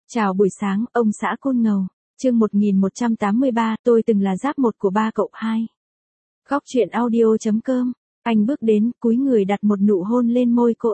Chào buổi sáng, ông xã Côn Ngầu. Chương 1183, tôi từng là giáp một của ba cậu hai. Góc truyện audio.com. Anh bước đến, cúi người đặt một nụ hôn lên môi cô.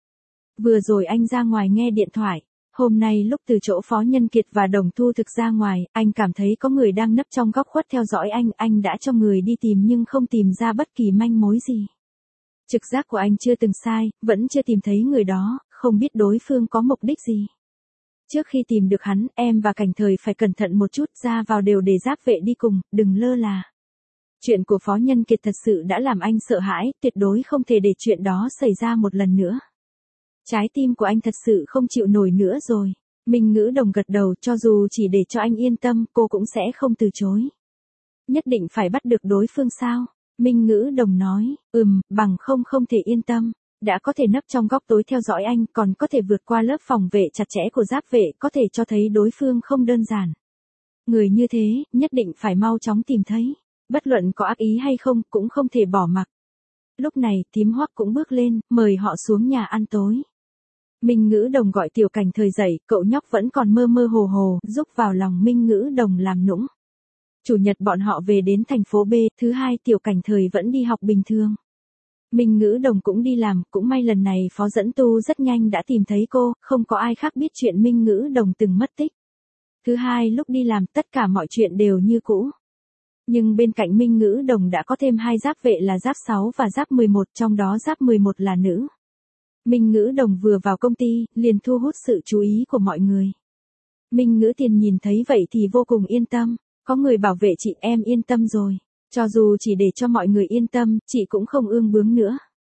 Vừa rồi anh ra ngoài nghe điện thoại. Hôm nay lúc từ chỗ Phó Nhân Kiệt và Đồng Thu Thực ra ngoài, anh cảm thấy có người đang nấp trong góc khuất theo dõi anh đã cho người đi tìm nhưng không tìm ra bất kỳ manh mối gì. Trực giác của anh chưa từng sai, vẫn chưa tìm thấy người đó, không biết đối phương có mục đích gì. Trước khi tìm được hắn, em và Cảnh Thời phải cẩn thận một chút, ra vào đều để giáp vệ đi cùng, đừng lơ là. Chuyện của Phó Nhân Kiệt thật sự đã làm anh sợ hãi, tuyệt đối không thể để chuyện đó xảy ra một lần nữa. Trái tim của anh thật sự không chịu nổi nữa rồi. Minh Ngữ Đồng gật đầu, cho dù chỉ để cho anh yên tâm, cô cũng sẽ không từ chối. Nhất định phải bắt được đối phương sao? Minh Ngữ Đồng nói, bằng không thể yên tâm. Đã có thể nấp trong góc tối theo dõi anh, còn có thể vượt qua lớp phòng vệ chặt chẽ của giáp vệ, có thể cho thấy đối phương không đơn giản. Người như thế, nhất định phải mau chóng tìm thấy. Bất luận có ác ý hay không, cũng không thể bỏ mặc. Lúc này, Thím Hoắc cũng bước lên, mời họ xuống nhà ăn tối. Minh Ngữ Đồng gọi Tiểu Cảnh Thời dậy, cậu nhóc vẫn còn mơ mơ hồ hồ, rúc vào lòng Minh Ngữ Đồng làm nũng. Chủ nhật bọn họ về đến thành phố B, thứ hai Tiểu Cảnh Thời vẫn đi học bình thường. Minh Ngữ Đồng cũng đi làm, cũng may lần này Phó Dẫn Tu rất nhanh đã tìm thấy cô, không có ai khác biết chuyện Minh Ngữ Đồng từng mất tích. Thứ hai lúc đi làm tất cả mọi chuyện đều như cũ. Nhưng bên cạnh Minh Ngữ Đồng đã có thêm hai giáp vệ là giáp 6 và giáp 11, trong đó giáp 11 là nữ. Minh Ngữ Đồng vừa vào công ty, liền thu hút sự chú ý của mọi người. Minh Ngữ Tiền nhìn thấy vậy thì vô cùng yên tâm, có người bảo vệ chị, em yên tâm rồi. Cho dù chỉ để cho mọi người yên tâm, chị cũng không ương bướng nữa.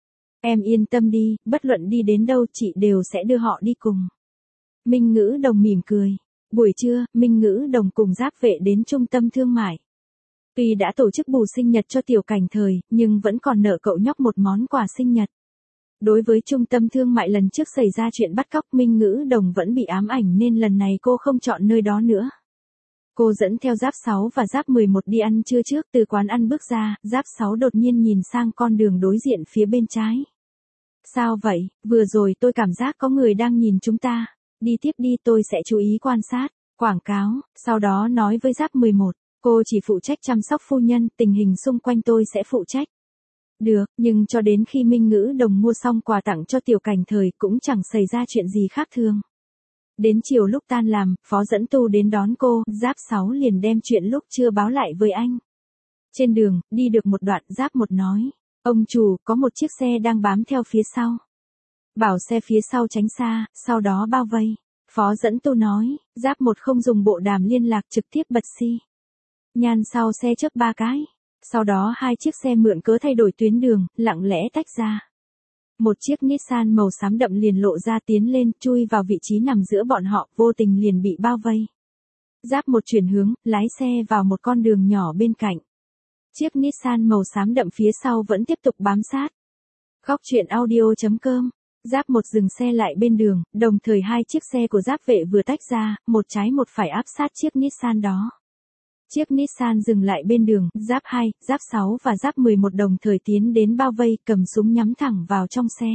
Em yên tâm đi, bất luận đi đến đâu chị đều sẽ đưa họ đi cùng. Minh Ngữ Đồng mỉm cười. Buổi trưa, Minh Ngữ Đồng cùng giáp vệ đến trung tâm thương mại. Tuy đã tổ chức bù sinh nhật cho Tiểu Cảnh Thời, nhưng vẫn còn nợ cậu nhóc một món quà sinh nhật. Đối với trung tâm thương mại lần trước xảy ra chuyện bắt cóc, Minh Ngữ Đồng vẫn bị ám ảnh nên lần này cô không chọn nơi đó nữa. Cô dẫn theo giáp 6 và giáp 11 đi ăn trưa trước, từ quán ăn bước ra, giáp 6 đột nhiên nhìn sang con đường đối diện phía bên trái. Sao vậy, vừa rồi tôi cảm giác có người đang nhìn chúng ta. Đi tiếp đi, tôi sẽ chú ý quan sát. Quảng cáo, sau đó nói với giáp 11, cô chỉ phụ trách chăm sóc phu nhân, tình hình xung quanh tôi sẽ phụ trách. Được, nhưng cho đến khi Minh Ngữ Đồng mua xong quà tặng cho Tiểu Cảnh Thời cũng chẳng xảy ra chuyện gì khác thường. Đến chiều lúc tan làm, Phó Dẫn Tu đến đón cô, giáp 6 liền đem chuyện lúc chưa báo lại với anh. Trên đường, đi được một đoạn, giáp 1 nói, ông chủ, có một chiếc xe đang bám theo phía sau. Bảo xe phía sau tránh xa, sau đó bao vây. Phó Dẫn Tu nói, giáp 1 không dùng bộ đàm liên lạc, trực tiếp bật xi nhan sau xe chớp 3 cái. Sau đó hai chiếc xe mượn cớ thay đổi tuyến đường, lặng lẽ tách ra. Một chiếc Nissan màu xám đậm liền lộ ra tiến lên, chui vào vị trí nằm giữa bọn họ, vô tình liền bị bao vây. Giáp 1 chuyển hướng, lái xe vào một con đường nhỏ bên cạnh. Chiếc Nissan màu xám đậm phía sau vẫn tiếp tục bám sát. Góc truyện audio.com. Giáp 1 dừng xe lại bên đường, đồng thời hai chiếc xe của giáp vệ vừa tách ra, một trái một phải áp sát chiếc Nissan đó. Chiếc Nissan dừng lại bên đường, giáp 2, giáp 6 và giáp 11 đồng thời tiến đến bao vây, cầm súng nhắm thẳng vào trong xe.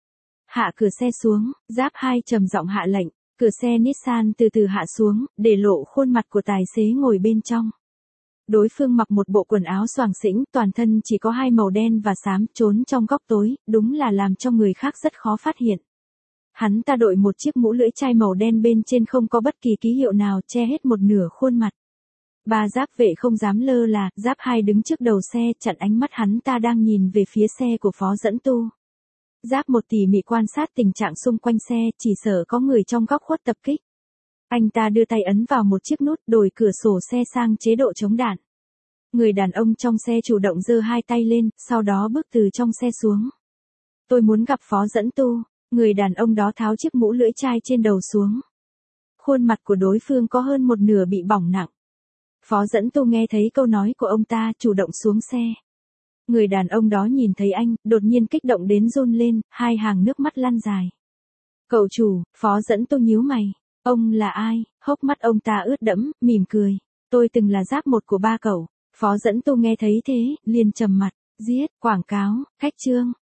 Hạ cửa xe xuống, giáp 2 trầm giọng hạ lệnh, cửa xe Nissan từ từ hạ xuống, để lộ khuôn mặt của tài xế ngồi bên trong. Đối phương mặc một bộ quần áo xoàng xĩnh, toàn thân chỉ có hai màu đen và xám, trốn trong góc tối, đúng là làm cho người khác rất khó phát hiện. Hắn ta đội một chiếc mũ lưỡi chai màu đen, bên trên không có bất kỳ ký hiệu nào, che hết một nửa khuôn mặt. Ba giáp vệ không dám lơ là, giáp 2 đứng trước đầu xe, chặn ánh mắt hắn ta đang nhìn về phía xe của Phó Dẫn Tu. Giáp 1 tỉ mỉ quan sát tình trạng xung quanh xe, chỉ sợ có người trong góc khuất tập kích. Anh ta đưa tay ấn vào một chiếc nút, đổi cửa sổ xe sang chế độ chống đạn. Người đàn ông trong xe chủ động giơ hai tay lên, sau đó bước từ trong xe xuống. Tôi muốn gặp Phó Dẫn Tu. Người đàn ông đó tháo chiếc mũ lưỡi chai trên đầu xuống. Khuôn mặt của đối phương có hơn một nửa bị bỏng nặng. Phó Dẫn Tu nghe thấy câu nói của ông ta, chủ động xuống xe. Người đàn ông đó nhìn thấy anh, đột nhiên kích động đến run lên, hai hàng nước mắt lăn dài. Cậu chủ, Phó Dẫn Tu nhíu mày. Ông là ai? Hốc mắt ông ta ướt đẫm, mỉm cười. Tôi từng là giáp 1 của ba cậu. Phó Dẫn Tu nghe thấy thế, liền trầm mặt. Giết, quảng cáo, khách trương.